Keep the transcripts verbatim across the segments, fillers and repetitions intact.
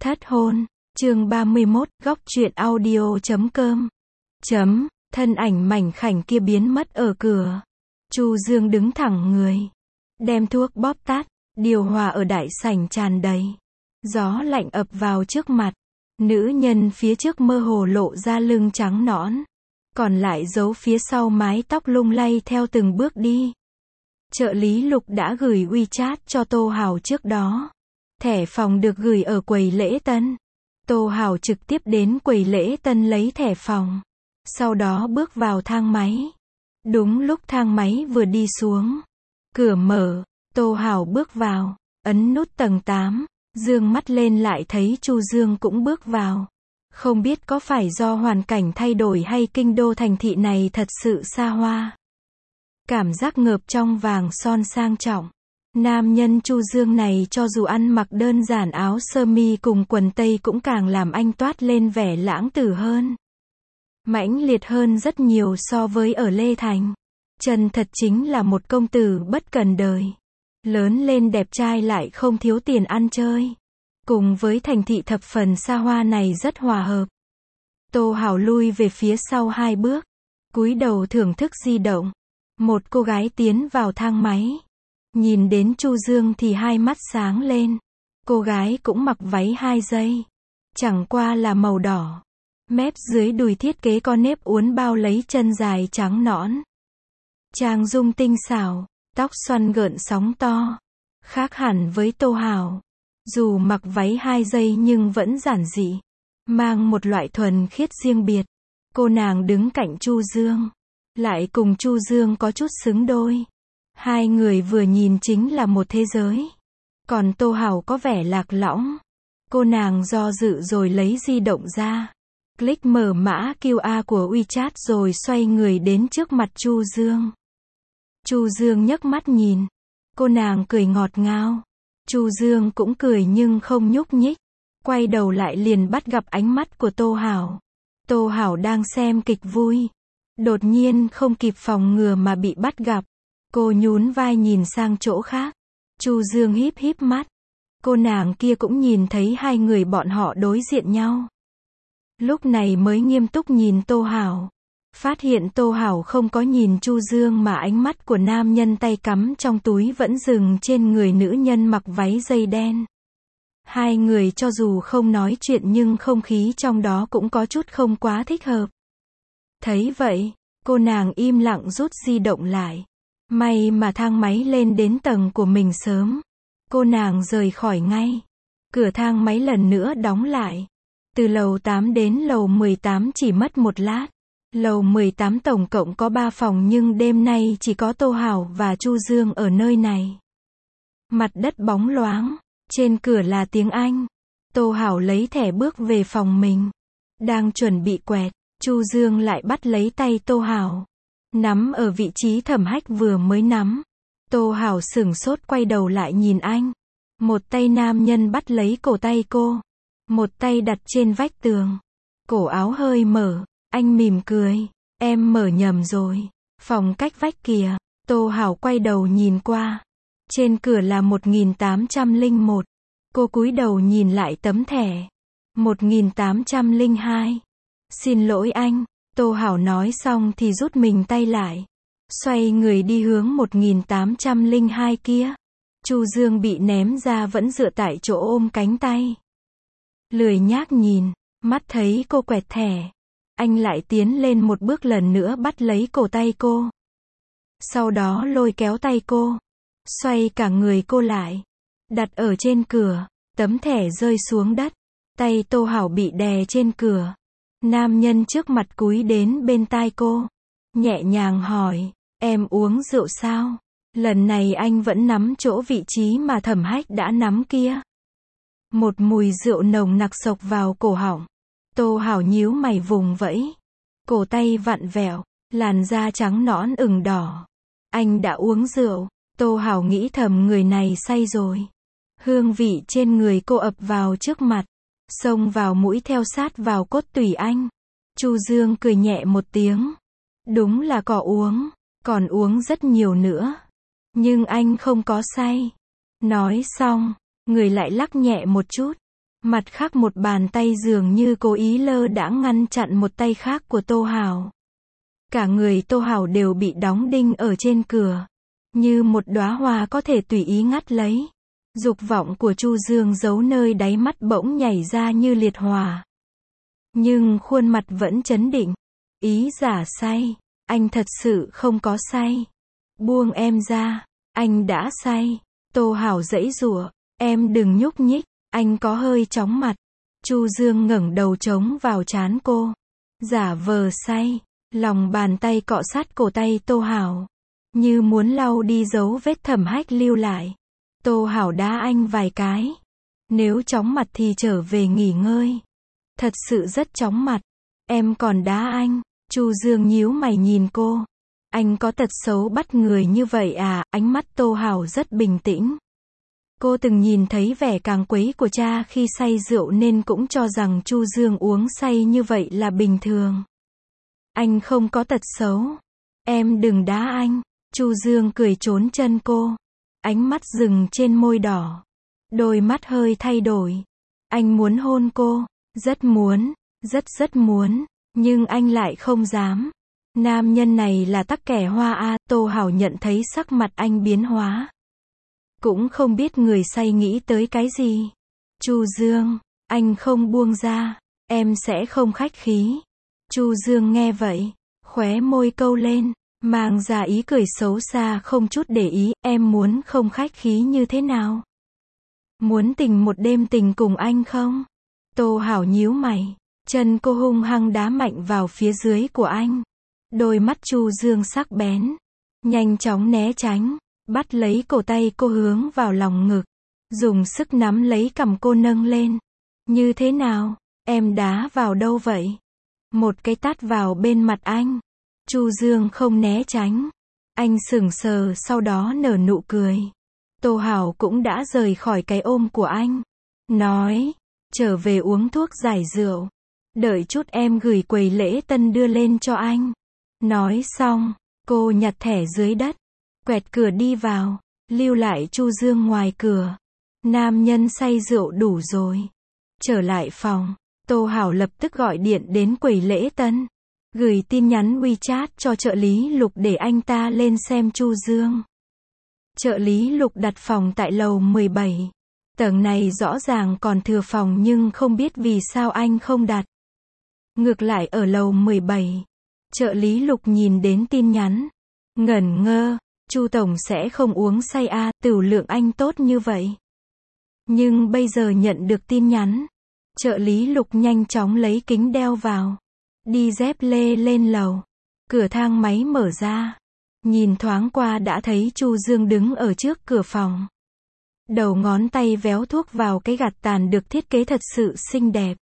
Thất hôn, chương ba mươi mốt, góc truyện audio chấm com. Chấm, thân ảnh mảnh khảnh kia biến mất ở cửa. Chu Dương đứng thẳng người, đem thuốc bóp tắt, điều hòa ở đại sảnh tràn đầy. Gió lạnh ập vào trước mặt, nữ nhân phía trước mơ hồ lộ ra lưng trắng nõn, còn lại giấu phía sau mái tóc lung lay theo từng bước đi. Trợ lý Lục đã gửi WeChat cho Tô Hào trước đó. Thẻ phòng được gửi ở quầy lễ tân. Tô Hào trực tiếp đến quầy lễ tân lấy thẻ phòng. Sau đó bước vào thang máy. Đúng lúc thang máy vừa đi xuống, cửa mở, Tô Hào bước vào, ấn nút tầng tám, dương mắt lên lại thấy Chu Dương cũng bước vào. Không biết có phải do hoàn cảnh thay đổi hay kinh đô thành thị này thật sự xa hoa. Cảm giác ngợp trong vàng son sang trọng. Nam nhân Chu Dương này cho dù ăn mặc đơn giản áo sơ mi cùng quần tây cũng càng làm anh toát lên vẻ lãng tử hơn. Mãnh liệt hơn rất nhiều so với ở Lê Thành. Chân thật chính là một công tử bất cần đời. Lớn lên đẹp trai lại không thiếu tiền ăn chơi. Cùng với thành thị thập phần xa hoa này rất hòa hợp. Tô Hào lui về phía sau hai bước, cúi đầu thưởng thức di động. Một cô gái tiến vào thang máy. Nhìn đến Chu Dương thì hai mắt sáng lên. Cô gái cũng mặc váy hai dây. Chẳng qua là màu đỏ. Mép dưới đùi thiết kế có nếp uốn bao lấy chân dài trắng nõn. Trang dung tinh xảo, tóc xoăn gợn sóng to. Khác hẳn với Tô Hào. Dù mặc váy hai dây nhưng vẫn giản dị. Mang một loại thuần khiết riêng biệt. Cô nàng đứng cạnh Chu Dương. Lại cùng Chu Dương có chút xứng đôi. Hai người vừa nhìn chính là một thế giới. Còn Tô Hào có vẻ lạc lõng. Cô nàng do dự rồi lấy di động ra. Click mở mã quy rờ của WeChat rồi xoay người đến trước mặt Chu Dương. Chu Dương nhấc mắt nhìn. Cô nàng cười ngọt ngào. Chu Dương cũng cười nhưng không nhúc nhích. Quay đầu lại liền bắt gặp ánh mắt của Tô Hào. Tô Hào đang xem kịch vui. Đột nhiên không kịp phòng ngừa mà bị bắt gặp. Cô nhún vai nhìn sang chỗ khác. Chu Dương híp híp mắt. Cô nàng kia cũng nhìn thấy hai người bọn họ đối diện nhau. Lúc này mới nghiêm túc nhìn Tô Hào. Phát hiện Tô Hào không có nhìn Chu Dương mà ánh mắt của nam nhân tay cắm trong túi vẫn dừng trên người nữ nhân mặc váy dây đen. Hai người cho dù không nói chuyện nhưng không khí trong đó cũng có chút không quá thích hợp. Thấy vậy, cô nàng im lặng rút di động lại. May mà thang máy lên đến tầng của mình sớm. Cô nàng rời khỏi ngay. Cửa thang máy lần nữa đóng lại. Từ lầu tám đến lầu mười tám chỉ mất một lát. Lầu mười tám tổng cộng có ba phòng nhưng đêm nay chỉ có Tô Hào và Chu Dương ở nơi này. Mặt đất bóng loáng. Trên cửa là tiếng Anh. Tô Hào lấy thẻ bước về phòng mình. Đang chuẩn bị quẹt, Chu Dương lại bắt lấy tay Tô Hào. Nắm ở vị trí Thẩm Hách vừa mới nắm. Tô Hào sửng sốt quay đầu lại nhìn anh. Một tay nam nhân bắt lấy cổ tay cô. Một tay đặt trên vách tường. Cổ áo hơi mở. Anh mỉm cười. Em mở nhầm rồi. Phòng cách vách kìa. Tô Hào quay đầu nhìn qua. Trên cửa là một nghìn tám trăm lẻ một. Cô cúi đầu nhìn lại tấm thẻ. một nghìn tám trăm lẻ hai. Xin lỗi anh. Tô Hào nói xong thì rút mình tay lại. Xoay người đi hướng một nghìn tám trăm lẻ hai kia. Chu Dương bị ném ra vẫn dựa tại chỗ ôm cánh tay. Lười nhác nhìn. Mắt thấy cô quẹt thẻ. Anh lại tiến lên một bước lần nữa bắt lấy cổ tay cô. Sau đó lôi kéo tay cô. Xoay cả người cô lại. Đặt ở trên cửa. Tấm thẻ rơi xuống đất. Tay Tô Hào bị đè trên cửa. Nam nhân trước mặt cúi đến bên tai cô. Nhẹ nhàng hỏi. Em uống rượu sao? Lần này anh vẫn nắm chỗ vị trí mà Thẩm Hách đã nắm kia. Một mùi rượu nồng nặc xộc vào cổ họng. Tô Hào nhíu mày vùng vẫy. Cổ tay vặn vẹo. Làn da trắng nõn ửng đỏ. Anh đã uống rượu. Tô Hào nghĩ thầm người này say rồi. Hương vị trên người cô ập vào trước mặt. Xông vào mũi theo sát vào cốt tủy anh. Chu Dương cười nhẹ một tiếng. Đúng là có uống. Còn uống rất nhiều nữa. Nhưng anh không có say. Nói xong, người lại lắc nhẹ một chút. Mặt khác một bàn tay dường như cố ý lơ đãng ngăn chặn một tay khác của Tô Hảo. Cả người Tô Hảo đều bị đóng đinh ở trên cửa. Như một đóa hoa có thể tùy ý ngắt lấy. Dục vọng của Chu Dương giấu nơi đáy mắt bỗng nhảy ra như liệt hỏa. Nhưng khuôn mặt vẫn trấn định. Ý giả say. Anh thật sự không có say. Buông em ra. Anh đã say. Tô Hảo giãy giụa. Em đừng nhúc nhích. Anh có hơi chóng mặt. Chu Dương ngẩng đầu chống vào trán cô. Giả vờ say. Lòng bàn tay cọ sát cổ tay Tô Hảo. Như muốn lau đi dấu vết thẩm hách lưu lại. Tô Hảo đá anh vài cái. Nếu chóng mặt thì trở về nghỉ ngơi. Thật sự rất chóng mặt. Em còn đá anh. Chu Dương nhíu mày nhìn cô. Anh có tật xấu bắt người như vậy à? Ánh mắt Tô Hảo rất bình tĩnh. Cô từng nhìn thấy vẻ càng quấy của cha khi say rượu nên cũng cho rằng Chu Dương uống say như vậy là bình thường. Anh không có tật xấu. Em đừng đá anh. Chu Dương cười trốn chân cô. Ánh mắt dừng trên môi đỏ. Đôi mắt hơi thay đổi. Anh muốn hôn cô. Rất muốn. Rất rất muốn. Nhưng anh lại không dám. Nam nhân này là tắc kẻ hoa a. Tô Hảo nhận thấy sắc mặt anh biến hóa. Cũng không biết người say nghĩ tới cái gì. Chu Dương. Anh không buông ra. Em sẽ không khách khí. Chu Dương nghe vậy. Khóe môi câu lên. Mang ra ý cười xấu xa không chút để ý. Em muốn không khách khí như thế nào? Muốn tình một đêm tình cùng anh không? Tô Hảo nhíu mày. Chân cô hung hăng đá mạnh vào phía dưới của anh. Đôi mắt Chu Dương sắc bén. Nhanh chóng né tránh. Bắt lấy cổ tay cô hướng vào lòng ngực. Dùng sức nắm lấy cằm cô nâng lên. Như thế nào? Em đá vào đâu vậy? Một cái tát vào bên mặt anh. Chu Dương không né tránh. Anh sững sờ sau đó nở nụ cười. Tô Hảo cũng đã rời khỏi cái ôm của anh. Nói. Trở về uống thuốc giải rượu. Đợi chút em gửi quầy lễ tân đưa lên cho anh. Nói xong. Cô nhặt thẻ dưới đất. Quẹt cửa đi vào. Lưu lại Chu Dương ngoài cửa. Nam nhân say rượu đủ rồi. Trở lại phòng. Tô Hảo lập tức gọi điện đến quầy lễ tân. Gửi tin nhắn WeChat cho trợ lý Lục để anh ta lên xem Chu Dương. Trợ lý Lục đặt phòng tại lầu mười bảy. Tầng này rõ ràng còn thừa phòng nhưng không biết vì sao anh không đặt. Ngược lại ở lầu mười bảy. Trợ lý Lục nhìn đến tin nhắn. Ngẩn ngơ. Chu tổng sẽ không uống say a, à, tửu lượng anh tốt như vậy. Nhưng bây giờ nhận được tin nhắn. Trợ lý Lục nhanh chóng lấy kính đeo vào. Đi dép lê lên lầu. Cửa thang máy mở ra. Nhìn thoáng qua đã thấy Chu Dương đứng ở trước cửa phòng. Đầu ngón tay véo thuốc vào cái gạt tàn được thiết kế thật sự xinh đẹp.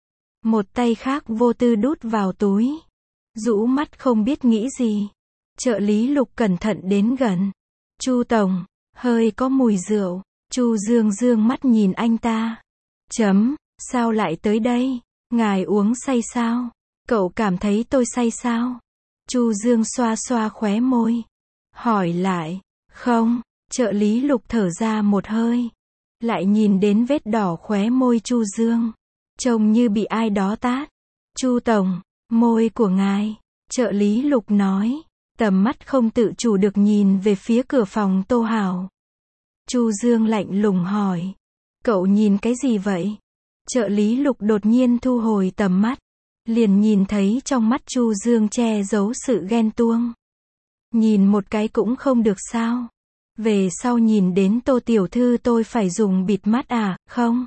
Một tay khác vô tư đút vào túi. Rũ mắt không biết nghĩ gì. Trợ lý Lục cẩn thận đến gần. Chu tổng, hơi có mùi rượu. Chu Dương dương mắt nhìn anh ta. Chấm, sao lại tới đây? Ngài uống say sao? Cậu cảm thấy tôi say sao? Chu Dương xoa xoa khóe môi. Hỏi lại. Không. Trợ lý Lục thở ra một hơi. Lại nhìn đến vết đỏ khóe môi Chu Dương. Trông như bị ai đó tát. Chu tổng, môi của ngài. Trợ lý Lục nói. Tầm mắt không tự chủ được nhìn về phía cửa phòng Tô Hảo. Chu Dương lạnh lùng hỏi. Cậu nhìn cái gì vậy? Trợ lý Lục đột nhiên thu hồi tầm mắt. Liền nhìn thấy trong mắt Chu Dương che giấu sự ghen tuông. Nhìn một cái cũng không được sao? Về sau nhìn đến Tô tiểu thư tôi phải dùng bịt mắt à, không?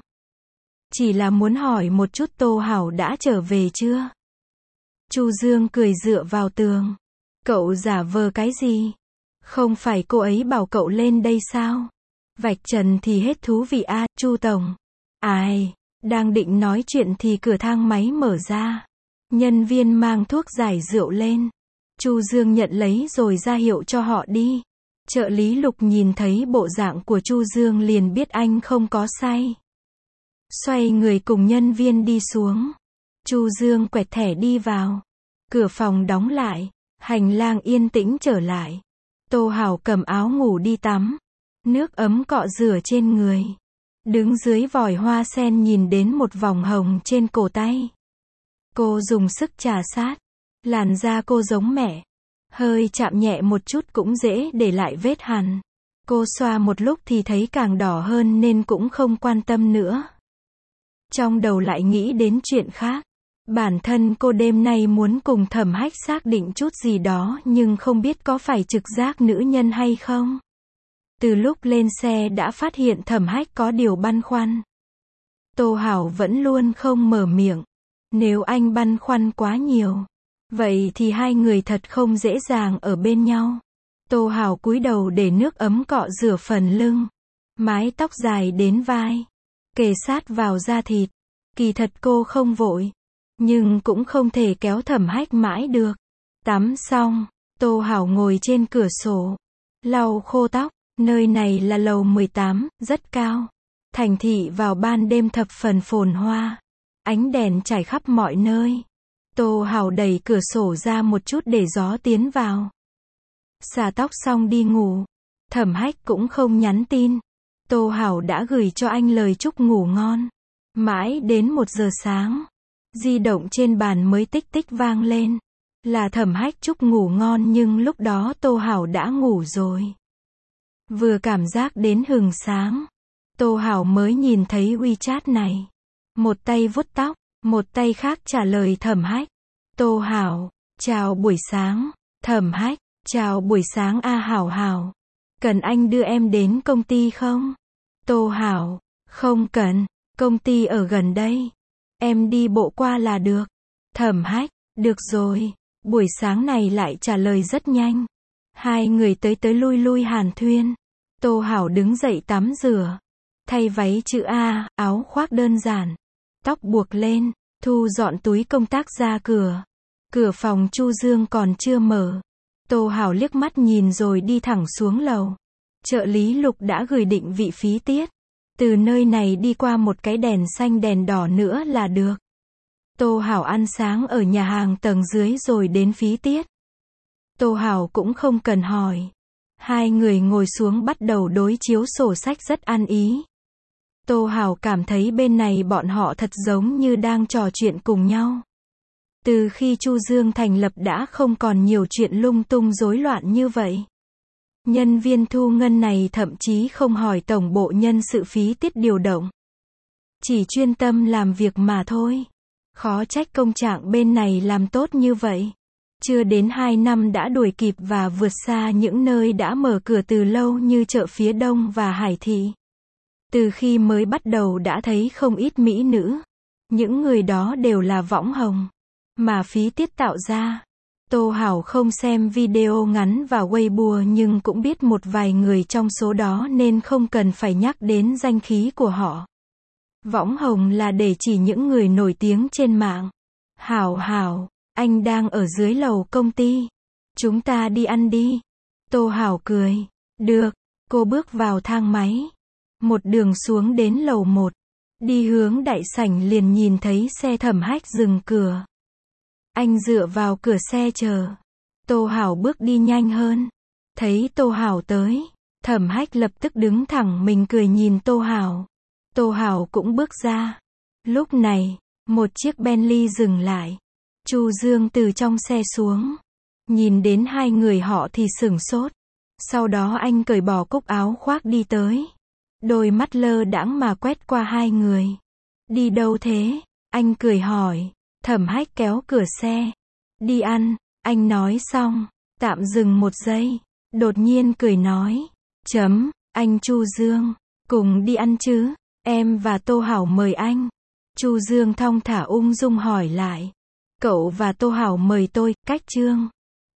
Chỉ là muốn hỏi một chút Tô Hảo đã trở về chưa? Chu Dương cười dựa vào tường. Cậu giả vờ cái gì? Không phải cô ấy bảo cậu lên đây sao? Vạch trần thì hết thú vị a, à, Chu tổng. Ai, đang định nói chuyện thì cửa thang máy mở ra. Nhân viên mang thuốc giải rượu lên. Chu Dương nhận lấy rồi ra hiệu cho họ đi. Trợ lý Lục nhìn thấy bộ dạng của Chu Dương liền biết anh không có say. Xoay người cùng nhân viên đi xuống. Chu Dương quẹt thẻ đi vào. Cửa phòng đóng lại. Hành lang yên tĩnh trở lại. Tô Hảo cầm áo ngủ đi tắm. Nước ấm cọ rửa trên người. Đứng dưới vòi hoa sen nhìn đến một vòng hồng trên cổ tay. Cô dùng sức trà sát. Làn da cô giống mẹ. Hơi chạm nhẹ một chút cũng dễ để lại vết hằn. Cô xoa một lúc thì thấy càng đỏ hơn nên cũng không quan tâm nữa. Trong đầu lại nghĩ đến chuyện khác. Bản thân cô đêm nay muốn cùng Thẩm Hách xác định chút gì đó nhưng không biết có phải trực giác nữ nhân hay không. Từ lúc lên xe đã phát hiện Thẩm Hách có điều băn khoăn. Tô Hảo vẫn luôn không mở miệng. Nếu anh băn khoăn quá nhiều, vậy thì hai người thật không dễ dàng ở bên nhau. Tô Hảo cúi đầu để nước ấm cọ rửa phần lưng. Mái tóc dài đến vai. Kề sát vào da thịt. Kỳ thật cô không vội. Nhưng cũng không thể kéo Thẩm Hách mãi được. Tắm xong, Tô Hảo ngồi trên cửa sổ. Lau khô tóc. Nơi này là lầu mười tám, rất cao. Thành thị vào ban đêm thập phần phồn hoa. Ánh đèn trải khắp mọi nơi. Tô Hảo đẩy cửa sổ ra một chút để gió tiến vào. Xả tóc xong đi ngủ. Thẩm Hách cũng không nhắn tin. Tô Hảo đã gửi cho anh lời chúc ngủ ngon. Mãi đến một giờ sáng. Di động trên bàn mới tích tích vang lên. Là Thẩm Hách chúc ngủ ngon nhưng lúc đó Tô Hảo đã ngủ rồi. Vừa cảm giác đến hừng sáng. Tô Hảo mới nhìn thấy WeChat này. Một tay vuốt tóc, một tay khác trả lời Thẩm Hách. Tô Hảo, chào buổi sáng. Thẩm Hách, chào buổi sáng a Hảo Hảo. Cần anh đưa em đến công ty không? Tô Hảo, không cần, công ty ở gần đây. Em đi bộ qua là được. Thẩm Hách, được rồi. Buổi sáng này lại trả lời rất nhanh. Hai người tới tới lui lui hàn thuyên. Tô Hảo đứng dậy tắm rửa. Thay váy chữ A, áo khoác đơn giản. Tóc buộc lên, thu dọn túi công tác ra cửa. Cửa phòng Chu Dương còn chưa mở. Tô Hảo liếc mắt nhìn rồi đi thẳng xuống lầu. Trợ lý Lục đã gửi định vị phí tiết. Từ nơi này đi qua một cái đèn xanh đèn đỏ nữa là được. Tô Hảo ăn sáng ở nhà hàng tầng dưới rồi đến phí tiết. Tô Hảo cũng không cần hỏi. Hai người ngồi xuống bắt đầu đối chiếu sổ sách rất ăn ý. Tô Hảo cảm thấy bên này bọn họ thật giống như đang trò chuyện cùng nhau. Từ khi Chu Dương thành lập đã không còn nhiều chuyện lung tung rối loạn như vậy. Nhân viên thu ngân này thậm chí không hỏi tổng bộ nhân sự phí tiết điều động. Chỉ chuyên tâm làm việc mà thôi. Khó trách công trạng bên này làm tốt như vậy. Chưa đến hai năm đã đuổi kịp và vượt xa những nơi đã mở cửa từ lâu như chợ phía Đông và Hải Thị. Từ khi mới bắt đầu đã thấy không ít mỹ nữ. Những người đó đều là võng hồng. Mà phí tiết tạo ra. Tô Hảo không xem video ngắn và Weibo nhưng cũng biết một vài người trong số đó nên không cần phải nhắc đến danh khí của họ. Võng hồng là để chỉ những người nổi tiếng trên mạng. Hảo Hảo, anh đang ở dưới lầu công ty. Chúng ta đi ăn đi. Tô Hảo cười. Được. Cô bước vào thang máy. Một đường xuống đến lầu một. Đi hướng đại sảnh liền nhìn thấy xe Thẩm Hách dừng cửa. Anh dựa vào cửa xe chờ. Tô Hảo bước đi nhanh hơn. Thấy Tô Hảo tới. Thẩm Hách lập tức đứng thẳng mình cười nhìn Tô Hảo. Tô Hảo cũng bước ra. Lúc này, một chiếc Bentley dừng lại. Chu Dương từ trong xe xuống. Nhìn đến hai người họ thì sửng sốt. Sau đó anh cởi bỏ cúc áo khoác đi tới. Đôi mắt lơ đãng mà quét qua hai người. Đi đâu thế? Anh cười hỏi. Thẩm Hách kéo cửa xe. Đi ăn, anh nói xong. Tạm dừng một giây. Đột nhiên cười nói. Chấm, anh Chu Dương. Cùng đi ăn chứ? Em và Tô Hảo mời anh. Chu Dương thong thả ung dung hỏi lại. Cậu và Tô Hảo mời tôi, cách Trương.